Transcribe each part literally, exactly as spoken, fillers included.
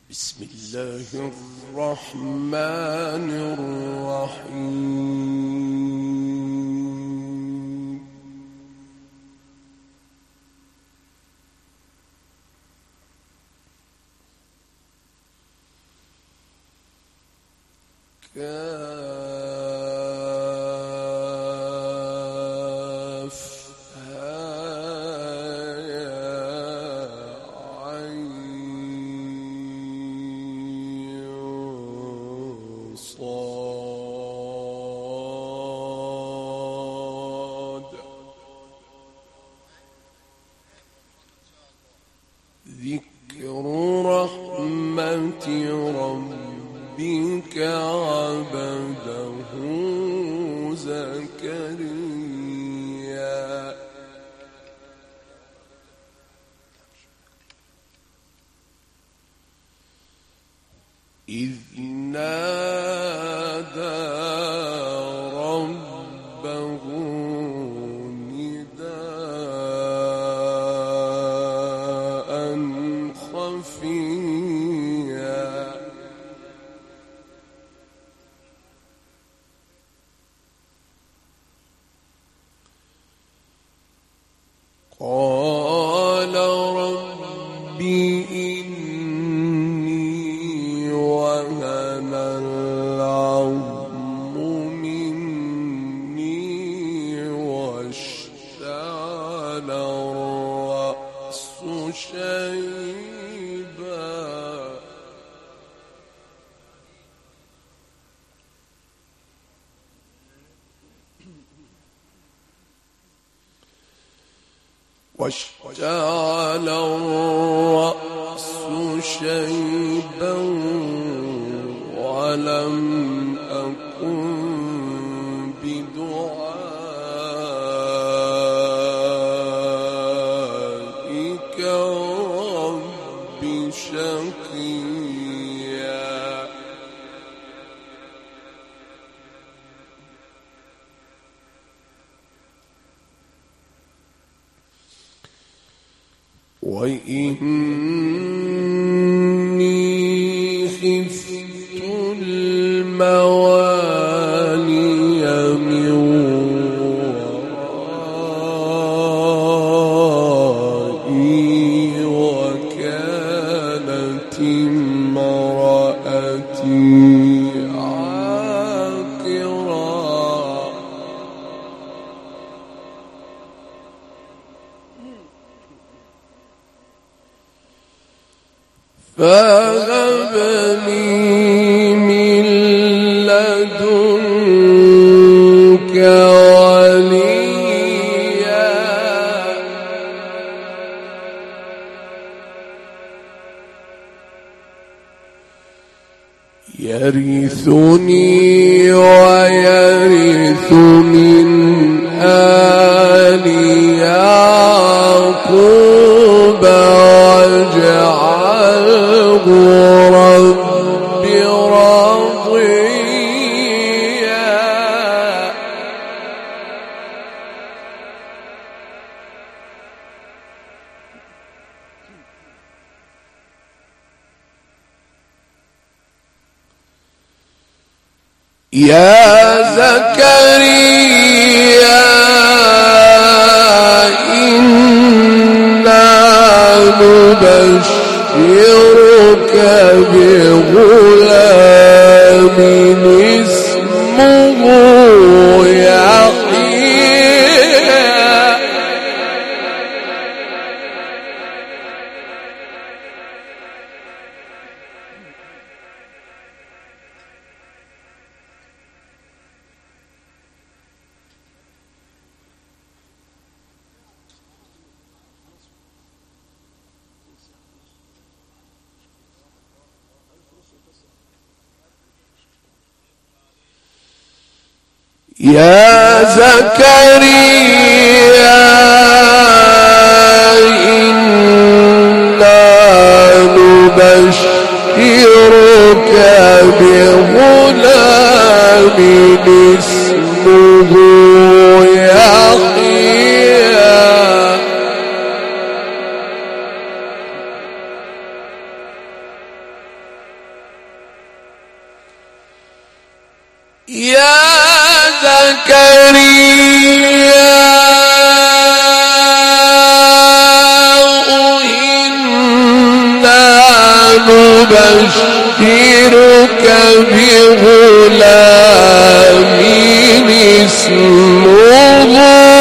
بسم الله الرحمن الرحيم. كاف ذكر رحمة ربك عبده زكريا إذ نادى ربه نداء خفيا قال رب إني وهن العظم مني واشتعل الرأس شيبا واشتعل الرأس شيبا ولم أكن بدعائك رب شقيا وإني خفت الموالي من ورائي وكانت امرأتي عاقرا فهب لي من لدنك وليا يرثني ويرث من آل يعقوب واجعله رب راضيا يا زكريا إنا نبشرك بغلام اسمه يحيى يا زكريا إنا نبشرك بغلام اسمه يحيى يا زكريا إنا نبشرك بغلام اسمه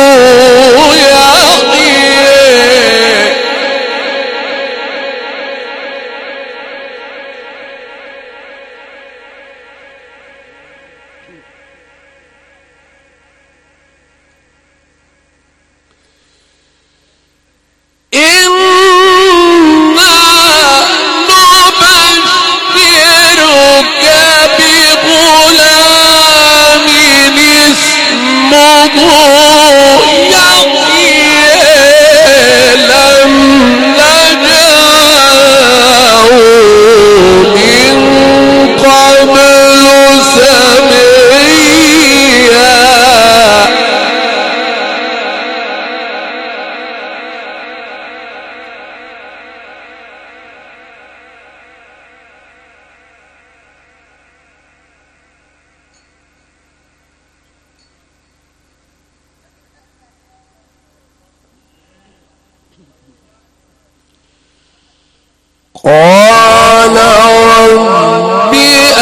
قال رب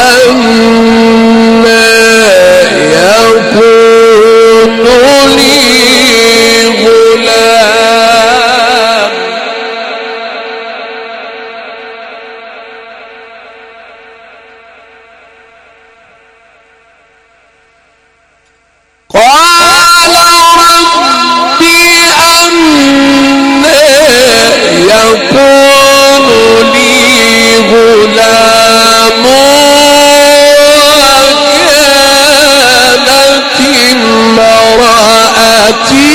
أنى يكون لي غلام قال رب أنى يكون غلام وكانت امرأتي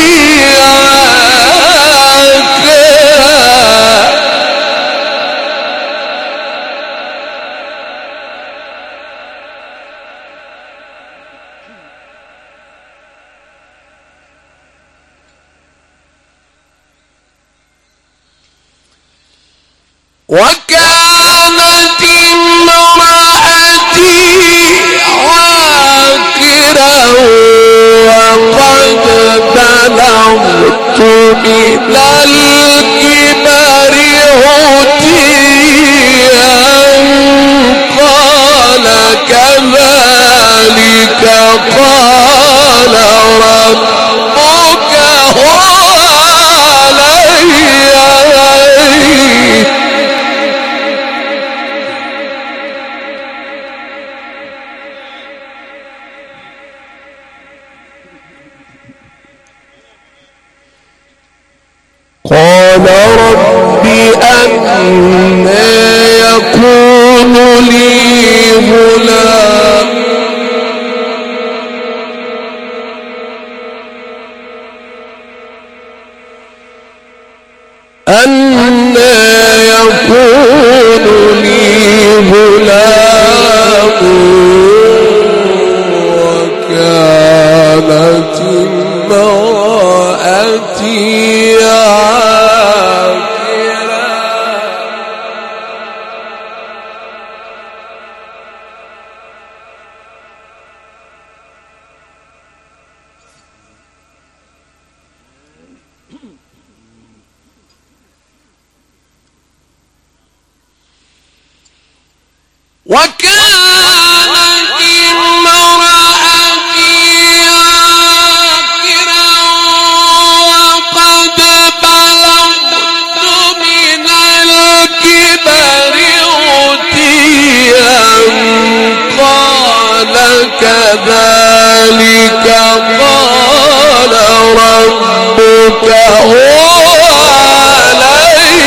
وكانت امرأتي عاقرا وقد بلغت من الكبر عتيا قال كذلك قال ربك هو علي قال رب أنى يكون لي غلام أنى يكون لي غلام وكانت امرأتي وكانت امرأتي عاقرا وقد بلغت من الكبر عتيا قال كذلك قال ربك هو علي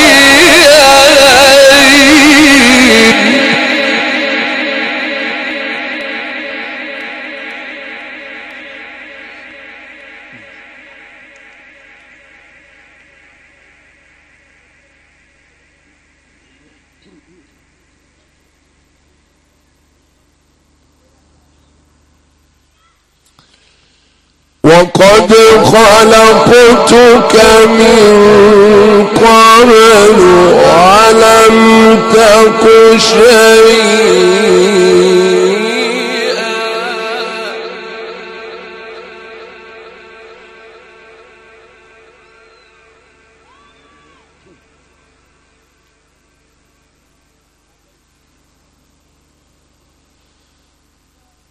وقد خلقتك من قبل ولم تك شيئا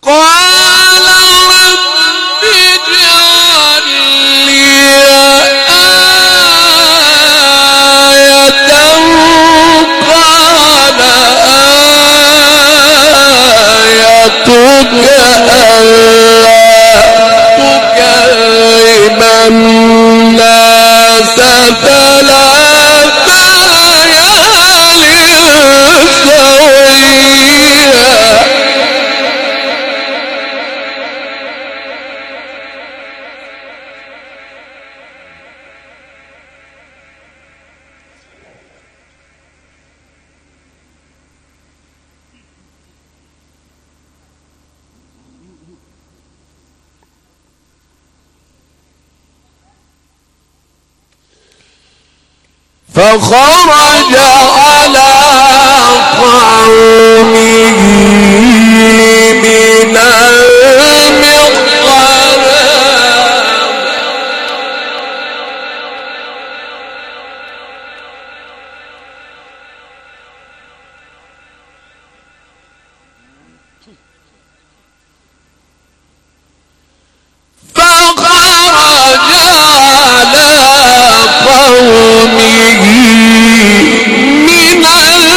قال رب اجعل لي آية قال آيتك ألا تكلم الناس ثلاث ليال سويا. فخرج على قومه من المحراب فخرج على قومه من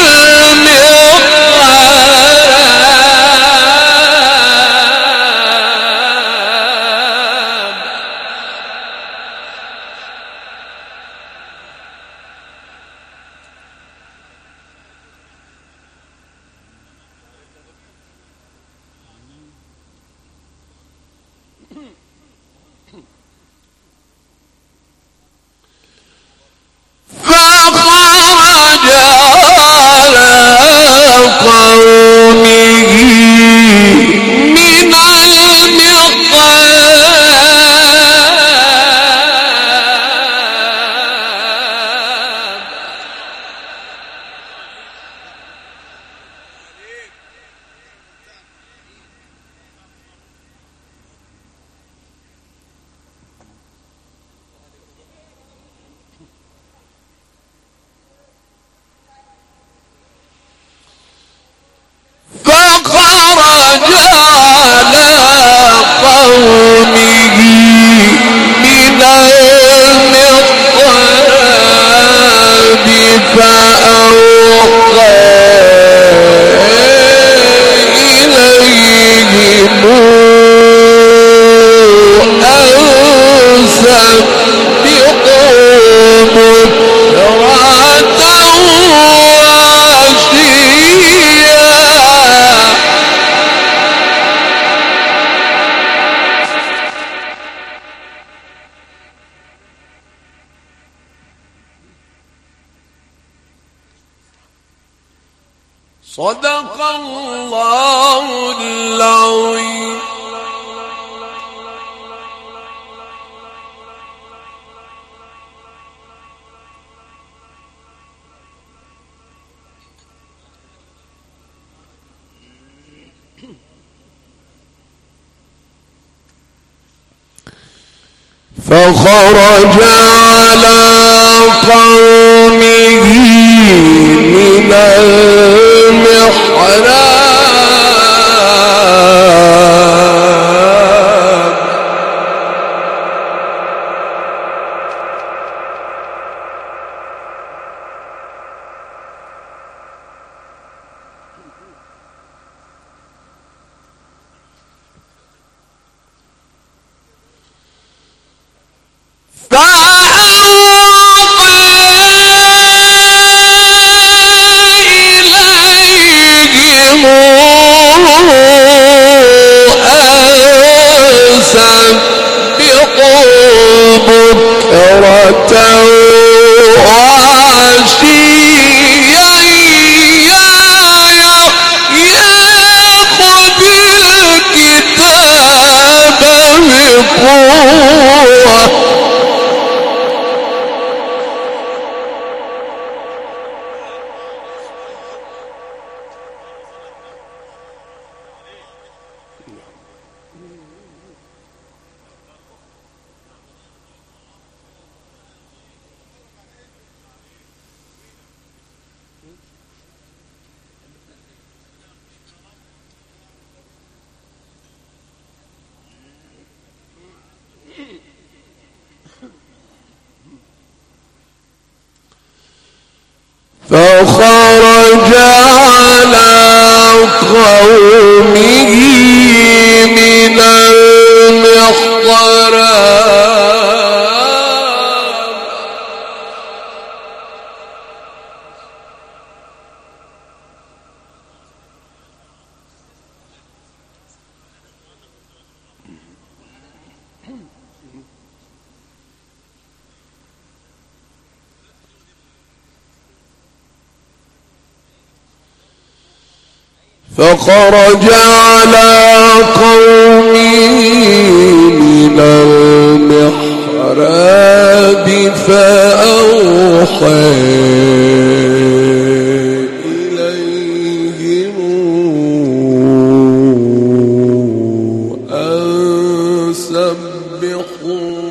صدق الله العظيم. فخرج على قومه من المحراب قومه من المحضرات فخرج على قومه من المحراب فأوحى إليهم أن سبحوا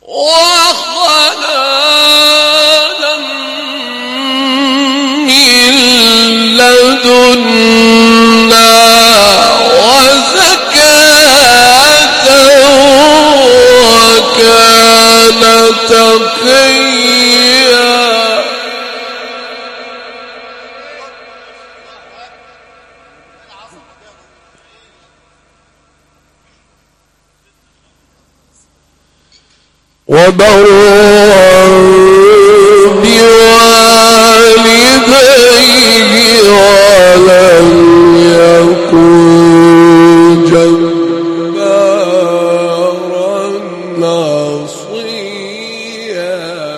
وحنانا من لدنا وزكاة وكان تقيا وبرا بوالديه ولم يكن جبارا عصيا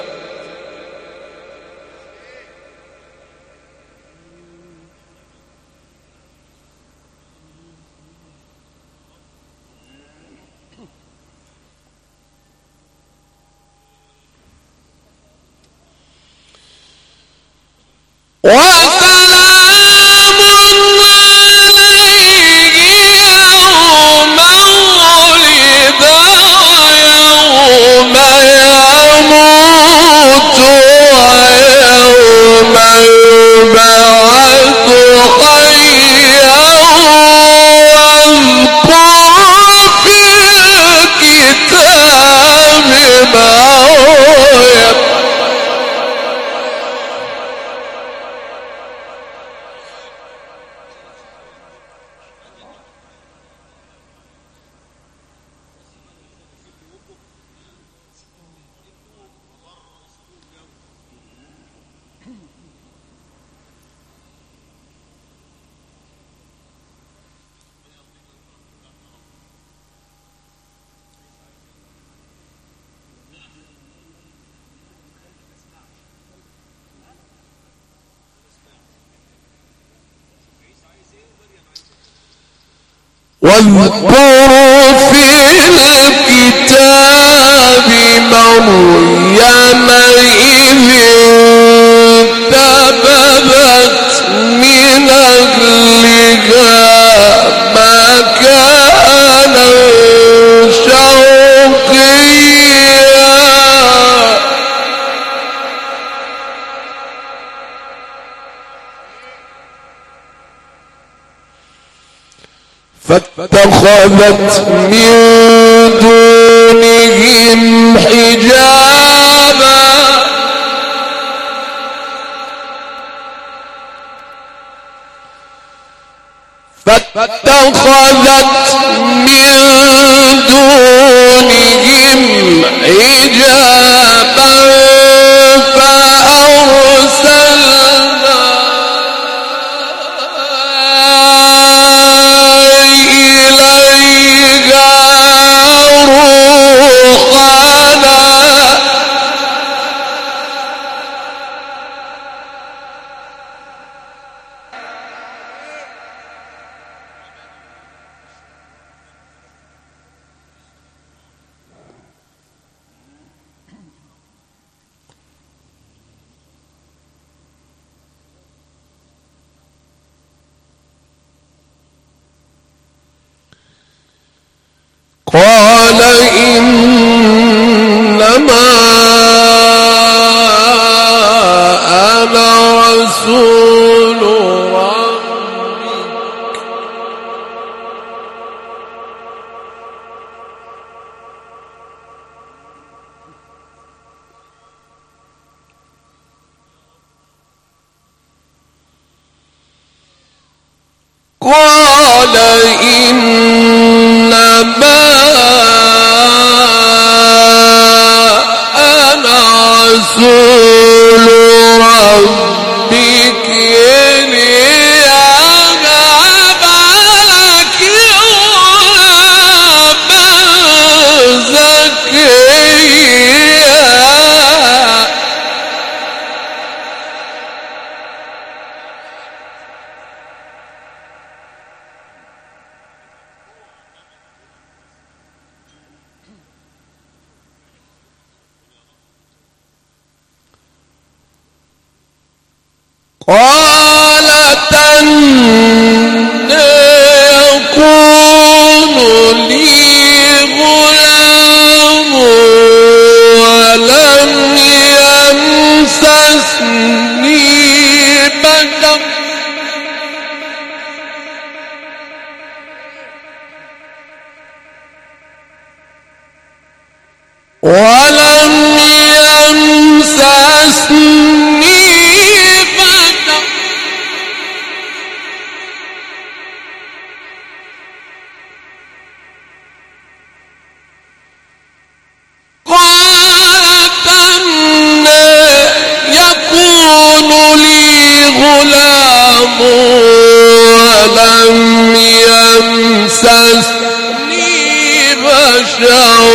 وسلام عليه يوم ولد ويوم يموت ويوم يبعث حيا واذكر في الكتاب مريم واذكر في الكتاب مريم إذ انتبذت من أهلها مكانا شرقيا فاتخذت من دونهم حجابا فاتخذت من دونهم حجابا فأرسلنا قال إنما أنا رسول ربك قال إنما رسول ربك ليهب لك غلاما زكيا ولم يمسسني بشر قال أنى يكون لي غلام ولم يمسسني بشر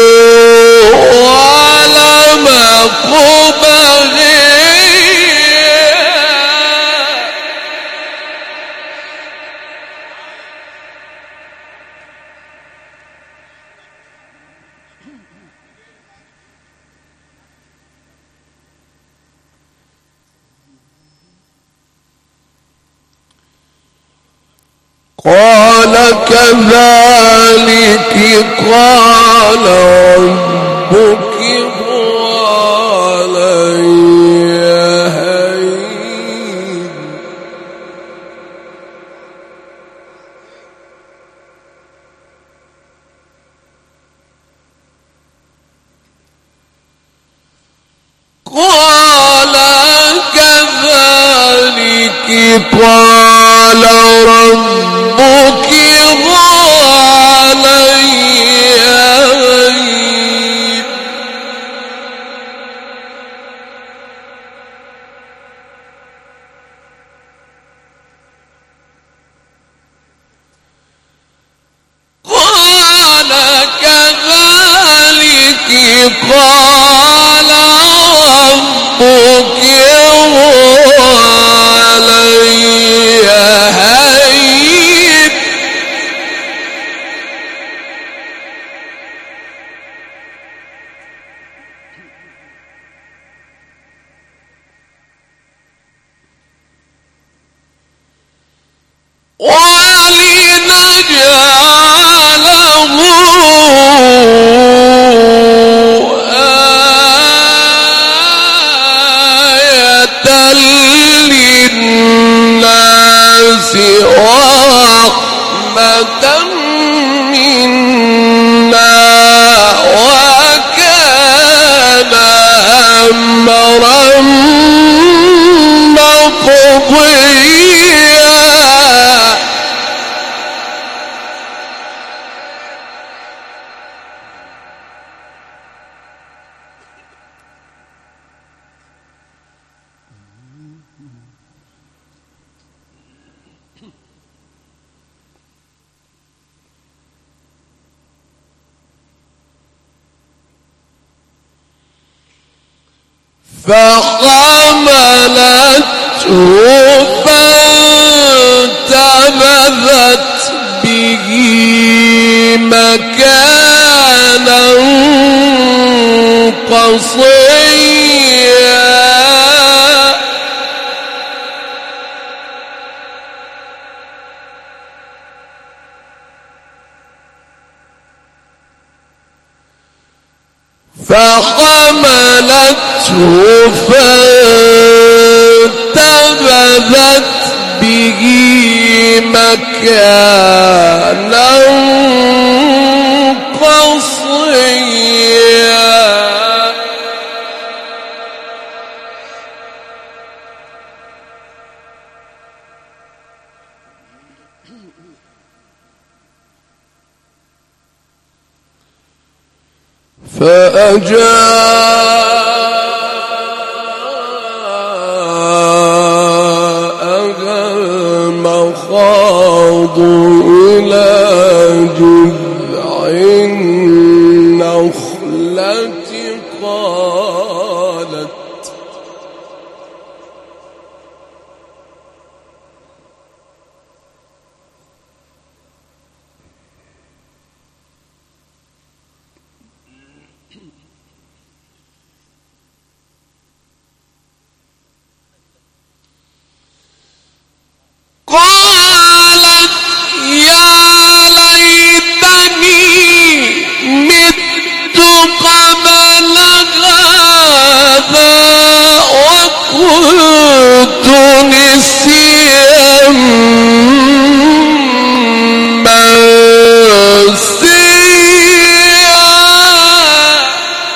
ولم أك بغيا قال كذلك قال ربك هو علي هين قال كذلك قال ربك هو علي هين قال كذلك قال ربك هو علي هين ولنجعله آية للناس ورحمة منا وكان أمرا مقضيا فحملته فانتبذت به مكانا قصيا فحملته فانتبذت به مكانا قصيا فأجاءها المخاض إلى جذع النخلة قالت قالت يا ليتني مت قبل هذا وكنت نسيا منسيا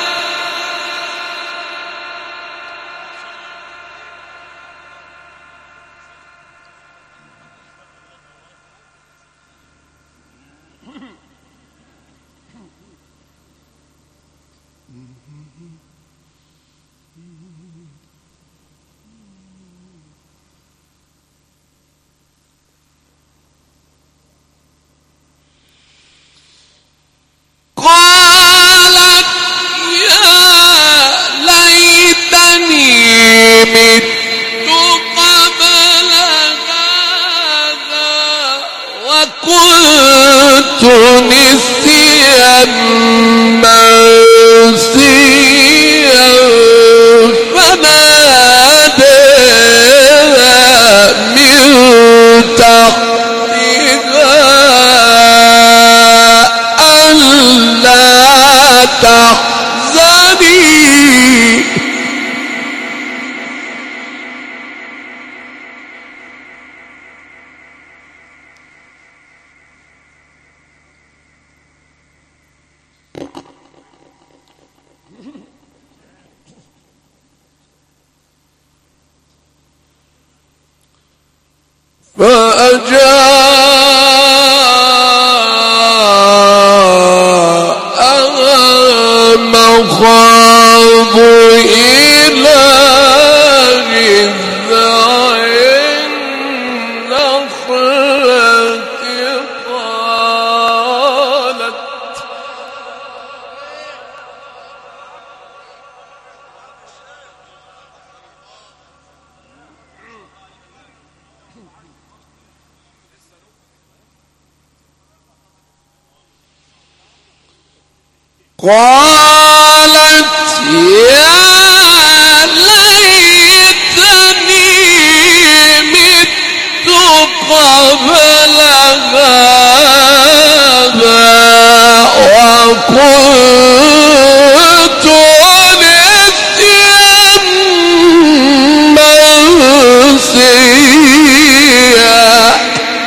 قالت يا ليتني مت قبل هذا وكنت نسيا منسيا فناداها من تحتها ألا تحزني فأجاءها مخاض إلى جذع النخلة قالت قالت يا ليتني مت قبل هذا وكنت نسيا منسيا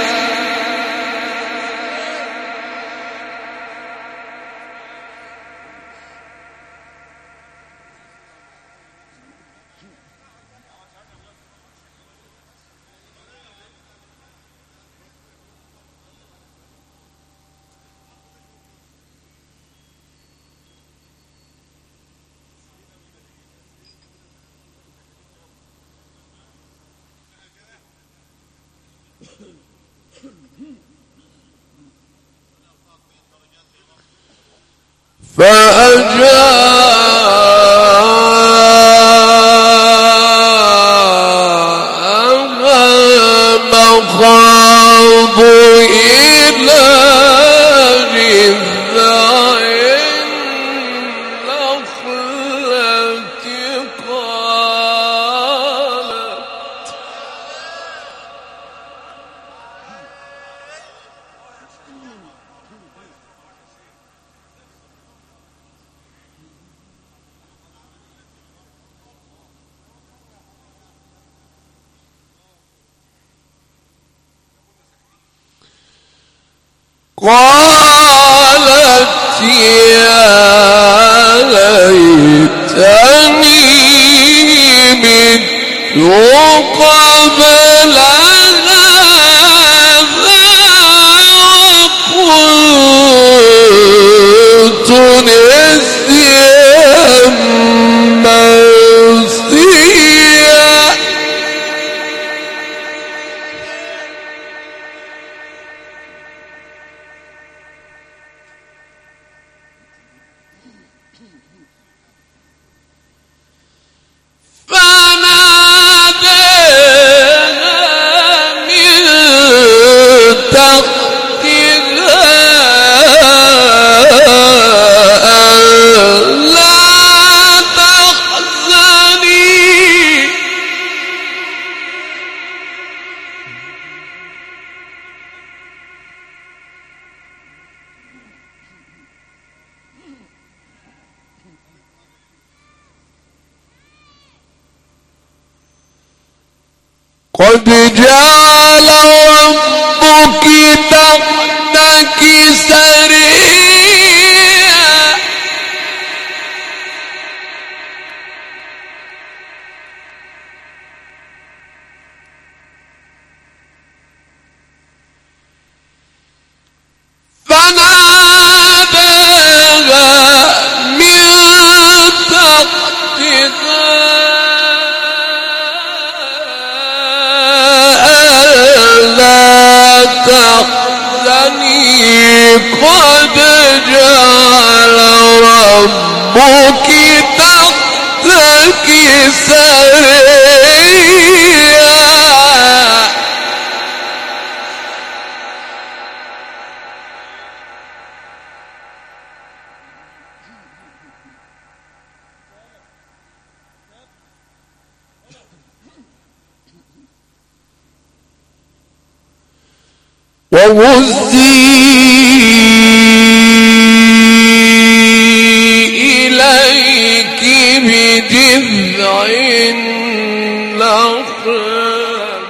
فأجاءها مخاض إلى جذع النخلة قالت قالت يا ليتني مت قبل هذا وكنت نسيا منسيا قد جعل ربك تحتك سريا فناداها من ربك تحتك سريا وهزي إليك بجذع النخلة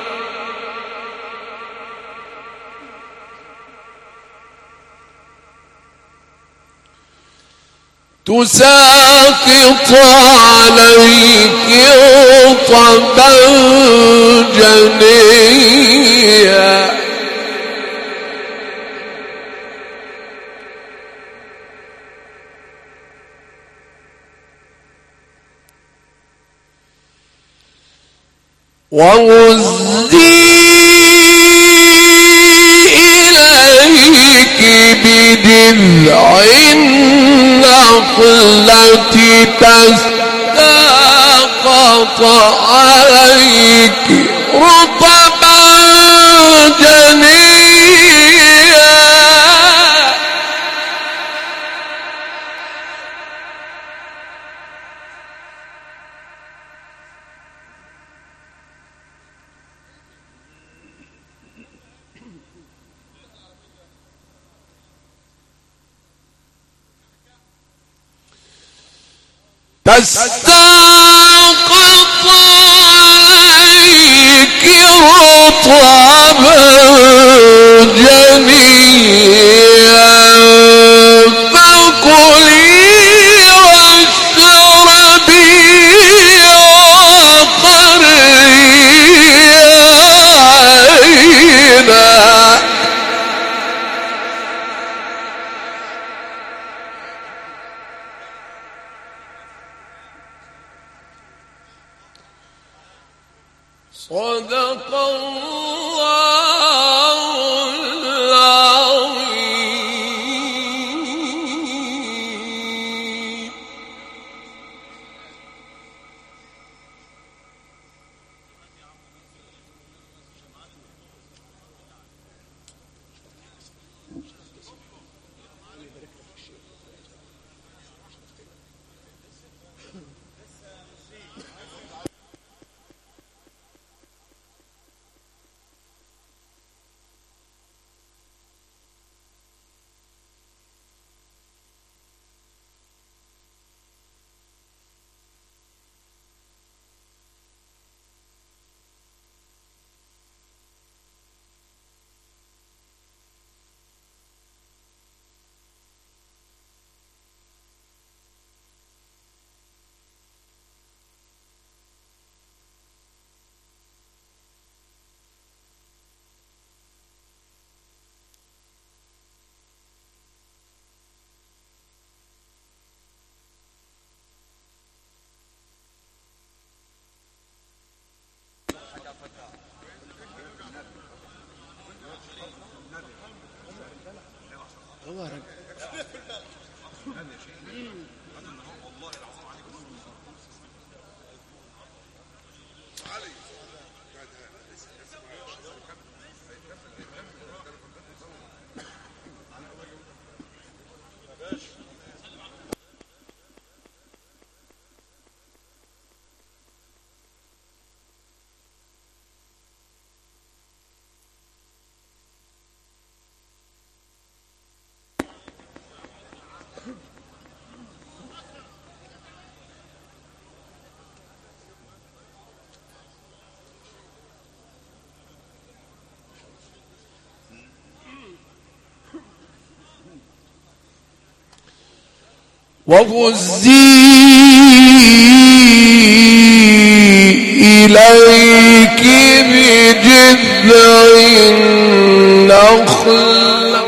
تساقط عليك رطبا جنيا وهزي إليك بجذع النخلة تساقط عليك رطبا جنيا تساقط عليك رطبا جنيا فكلي واشربي وقري عينا صدق الله العظيم. وهزي إليك بجذع النخلة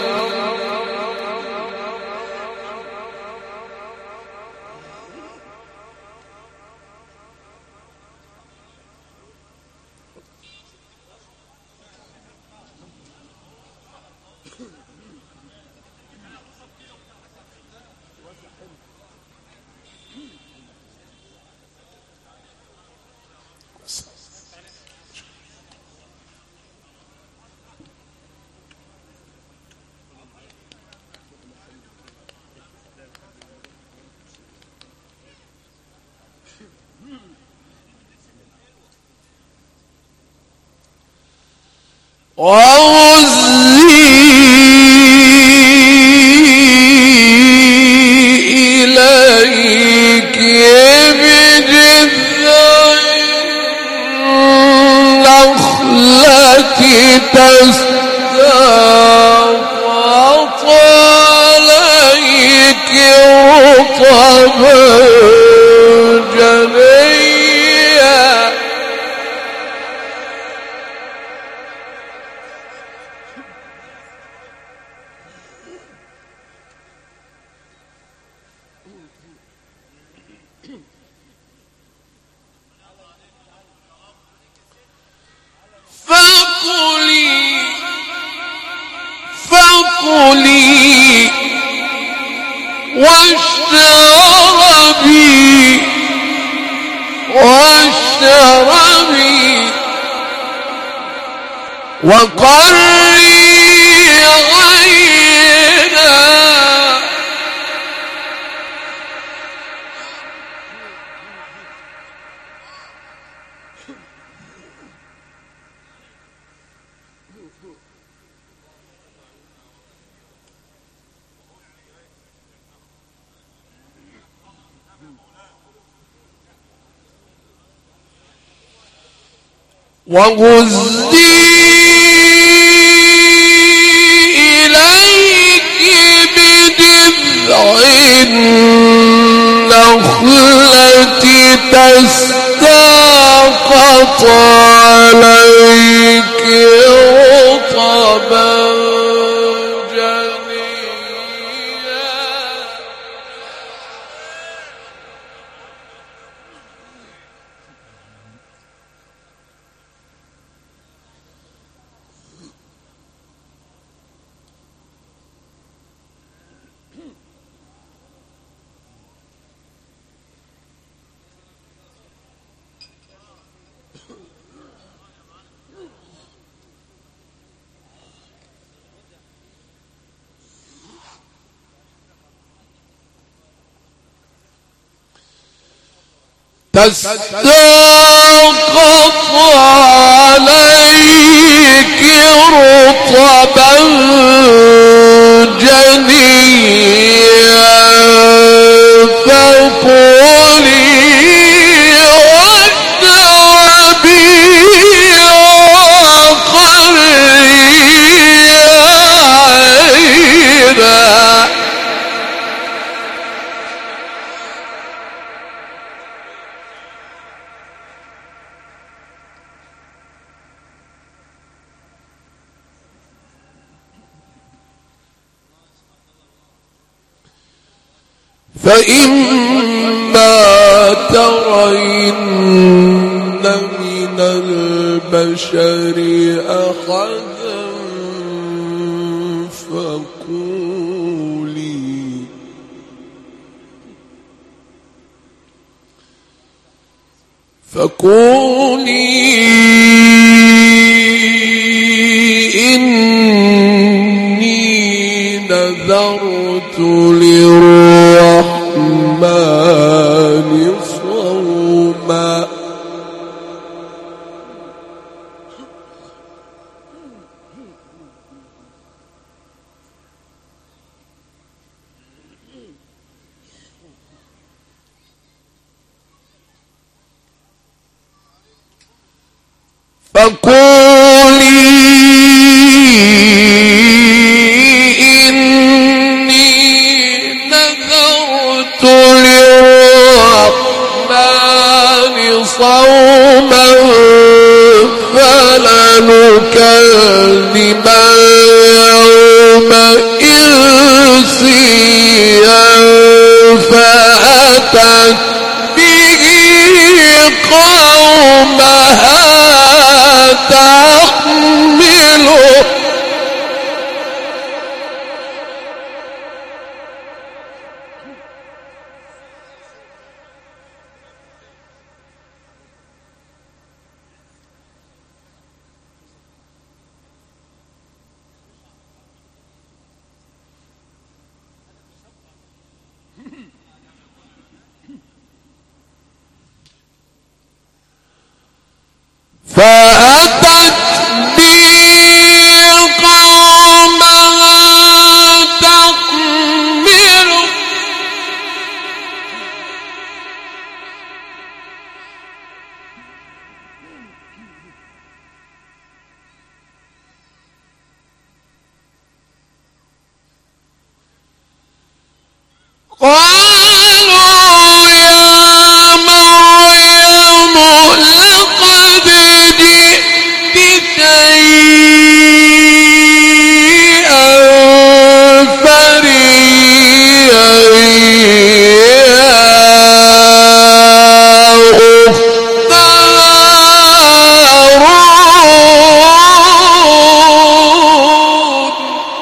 وهزي إليك بجذع النخلة تساقط عليك رطبا جنيا فكلي فكلي واشربي واشربي وقري عينا وهزي إليك بجذع النخلة تساقط عليك رطبا جنيا تساقط عليك رطبا جنيا فكلي واشربي وقري عينا فإما ترين من البشر أحدا فقولي فقولي إني نذرت للرحمن صوما فقولي إني نذرت للرحمن صوما فلنكلم اليوم إنسيا فأتت به قومها تحمله فأتت بي قومها تحمله قالوا يا مريم لقد جئت شيئا فريا يا أخت هارون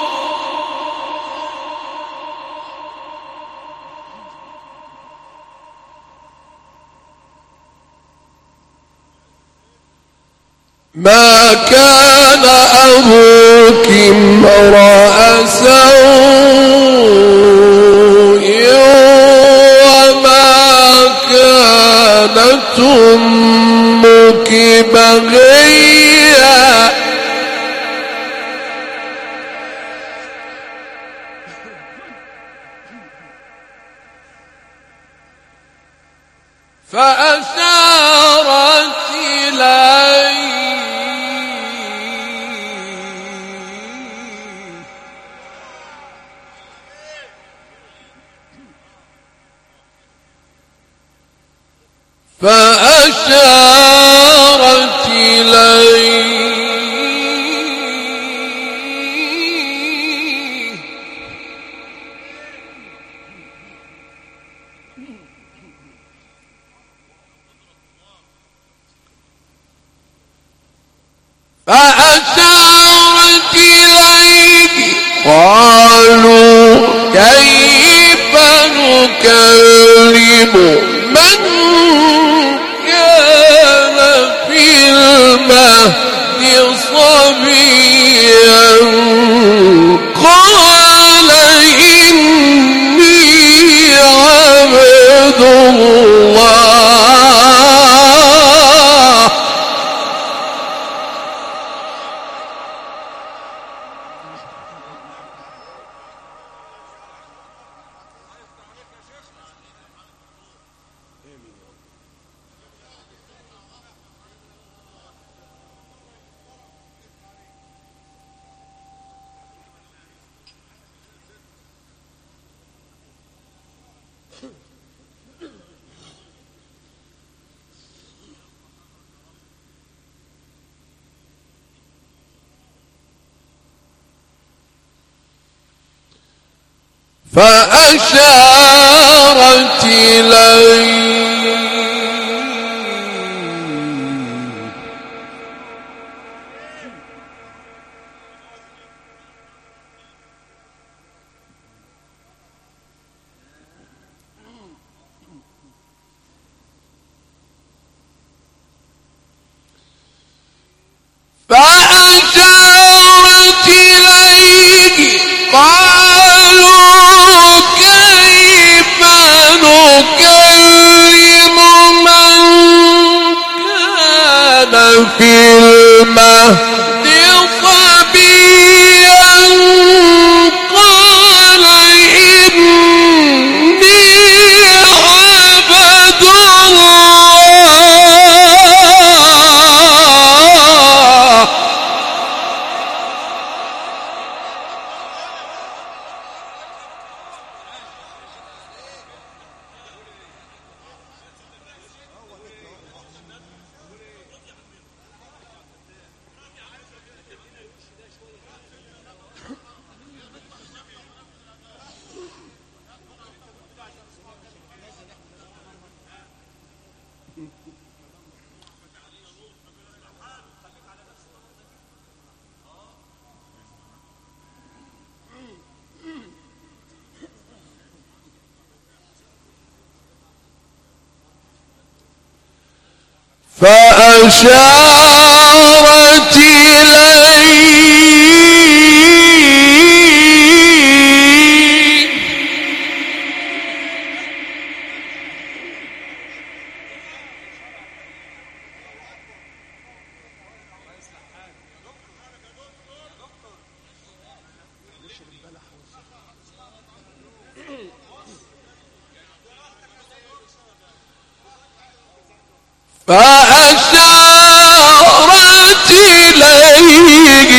ما كان أبوك امرأ سوء وما كانت أمك بغيا فأشارت إليه فأشارت إليه فأشارت إليه قالوا كيف نكلم من كان في المهد صبيا قال إني عبد الله فأشارت إليه فأشارت إليه قالوا كيف نكلم من كان في المهد صبيا قال إني عبد الله فأشارت إليه فأشارت إليه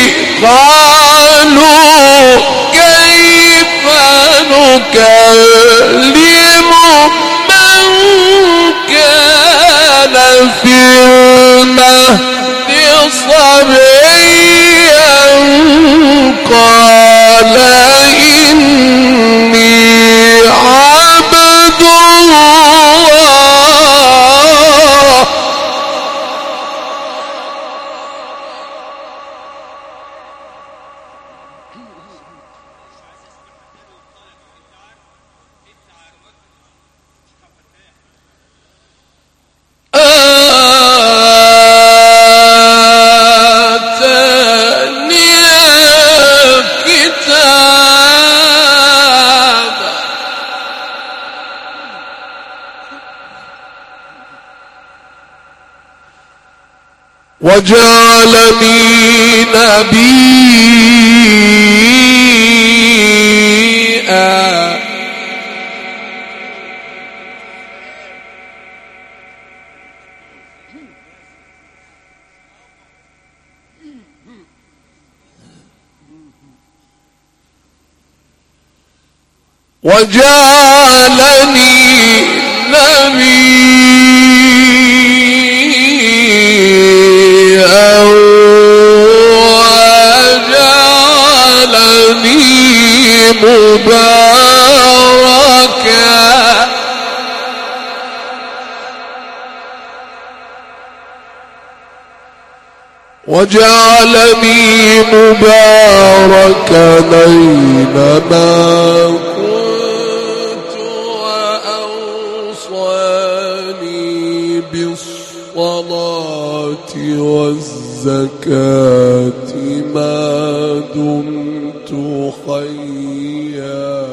قالوا كيف نكلم من كان في المهد صبيا قال إني عبد الله وجعلني نبيا وجعلني نبيا وجعلني مباركا وجعلني مباركا أينما كنت وأوصاني بالصلاة والزكاة ما دمت حيا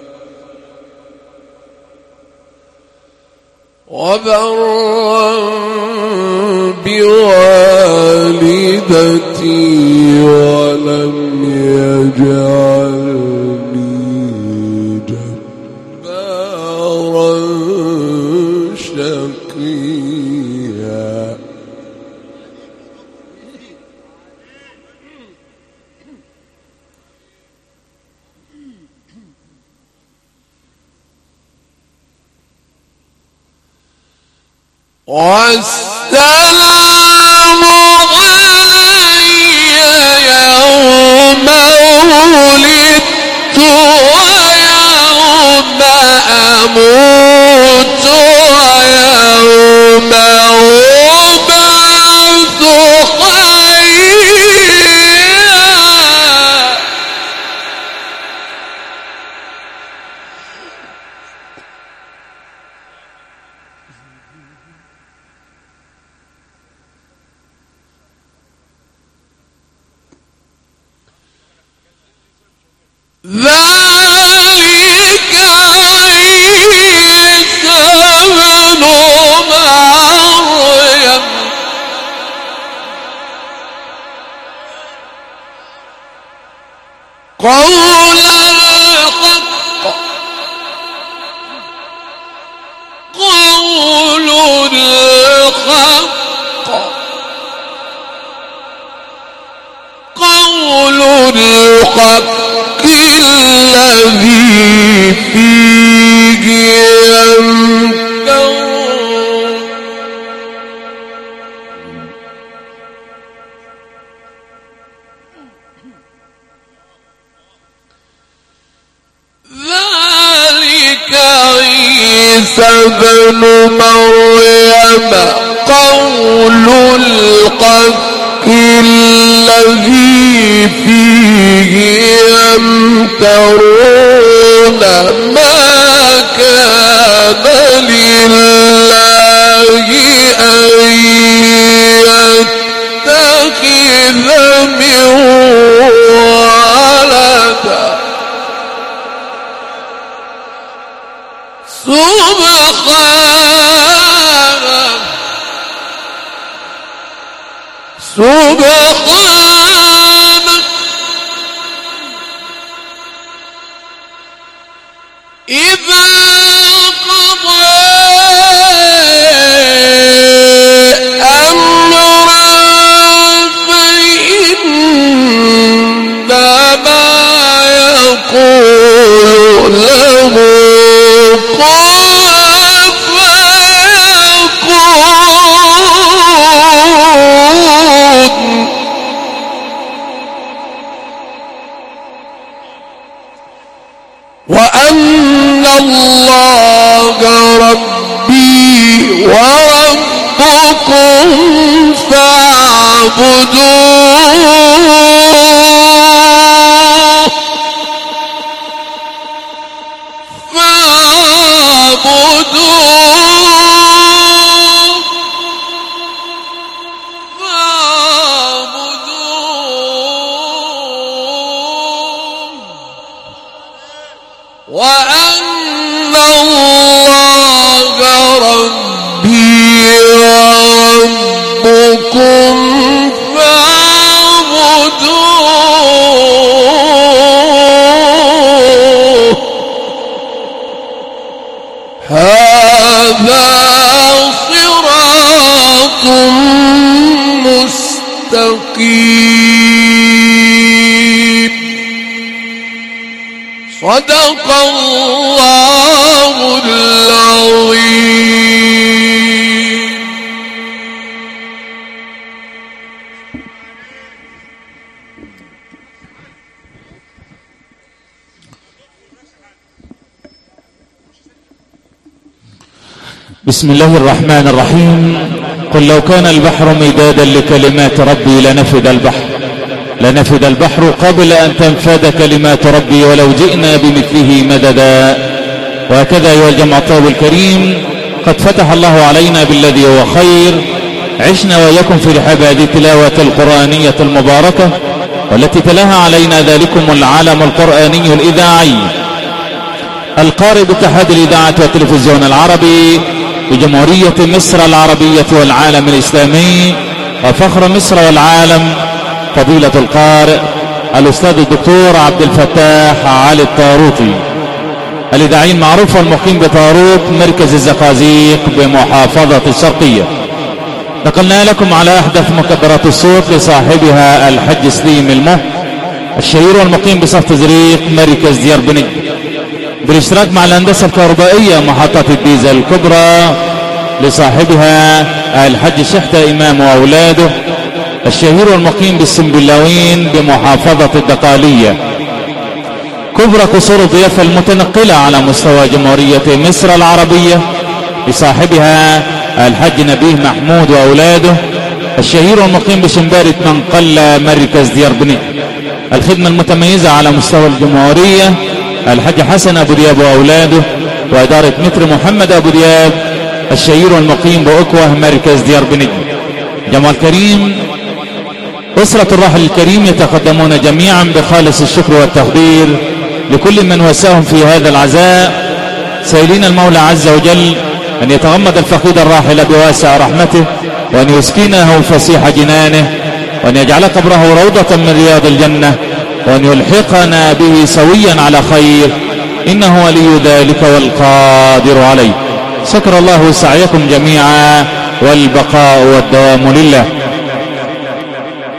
وبرا بوالدتي ولم يجعلني جبارا شقيا والسلام علي يوم ولدت ويوم أموت ويوم أبعث حيا ذلك عيسى ابن مريم قول الحق قول الحق قول الحق الذي فيه يمترون ذلك عيسى ابن مريم قول الحق الذي فيه يمترون ما كان لله أن يتخذ من ولد سبحانه سبحانه إذا قضى وأن الله ربي وربكم فاعبدوه هذا صراط مستقيم صدق الله العظيم. بسم الله الرحمن الرحيم. قل لو كان البحر مدادا لكلمات ربي لنفد البحر لنفد البحر قبل أن تنفد كلمات ربي ولو جئنا بمثله مددا. وهكذا أيها الجمع الطيب الكريم، قد فتح الله علينا بالذي هو خير. عشنا وإياكم في رحاب هذه التلاوة القرآنية المباركة، والتي تلاها علينا ذلكم العالم القرآني الإذاعي القارئ باتحاد الإذاعة والتلفزيون العربي بجمهورية مصر العربية والعالم الإسلامي وفخر مصر والعالم، فضيلة القارئ الأستاذ الدكتور عبد الفتاح علي الطاروطي، الإذاعي المعروف والمقيم بطاروط مركز الزقازيق بمحافظة الشرقية. نقلنا لكم على أحدث مكبرات الصوت لصاحبها الحج سليم المه الشهير والمقيم بصف تزريق مركز ديار بني، بالاشتراك مع الهندسة الكهربائية محطة الديزل الكبرى لصاحبها الحج شحتة إمام وأولاده الشهير والمقيم بالسنبلاوين بمحافظة الدقالية. كبرى قصور الضيافة المتنقلة على مستوى جمهورية مصر العربية لصاحبها الحج نبيه محمود وأولاده الشهير والمقيم بشنبارة منقلة مركز ديار بني. الخدمة المتميزة على مستوى الجمهورية الحج حسن أبو دياب وأولاده وإدارة متر محمد أبو دياب الشهير والمقيم بأكوه مركز ديار بني. جمال الكريم، أسرة الراحل الكريم يتقدمون جميعا بخالص الشكر والتقدير لكل من وساهم في هذا العزاء، سائلين المولى عز وجل أن يتغمد الفقيد الراحل بواسع رحمته، وأن يسكنه فسيح جنانه، وأن يجعل قبره روضة من رياض الجنة، وأن يلحقنا به سويا على خير، إنه ولي ذلك والقادر عليه. شكر الله سعيكم جميعا والبقاء والدوام لله.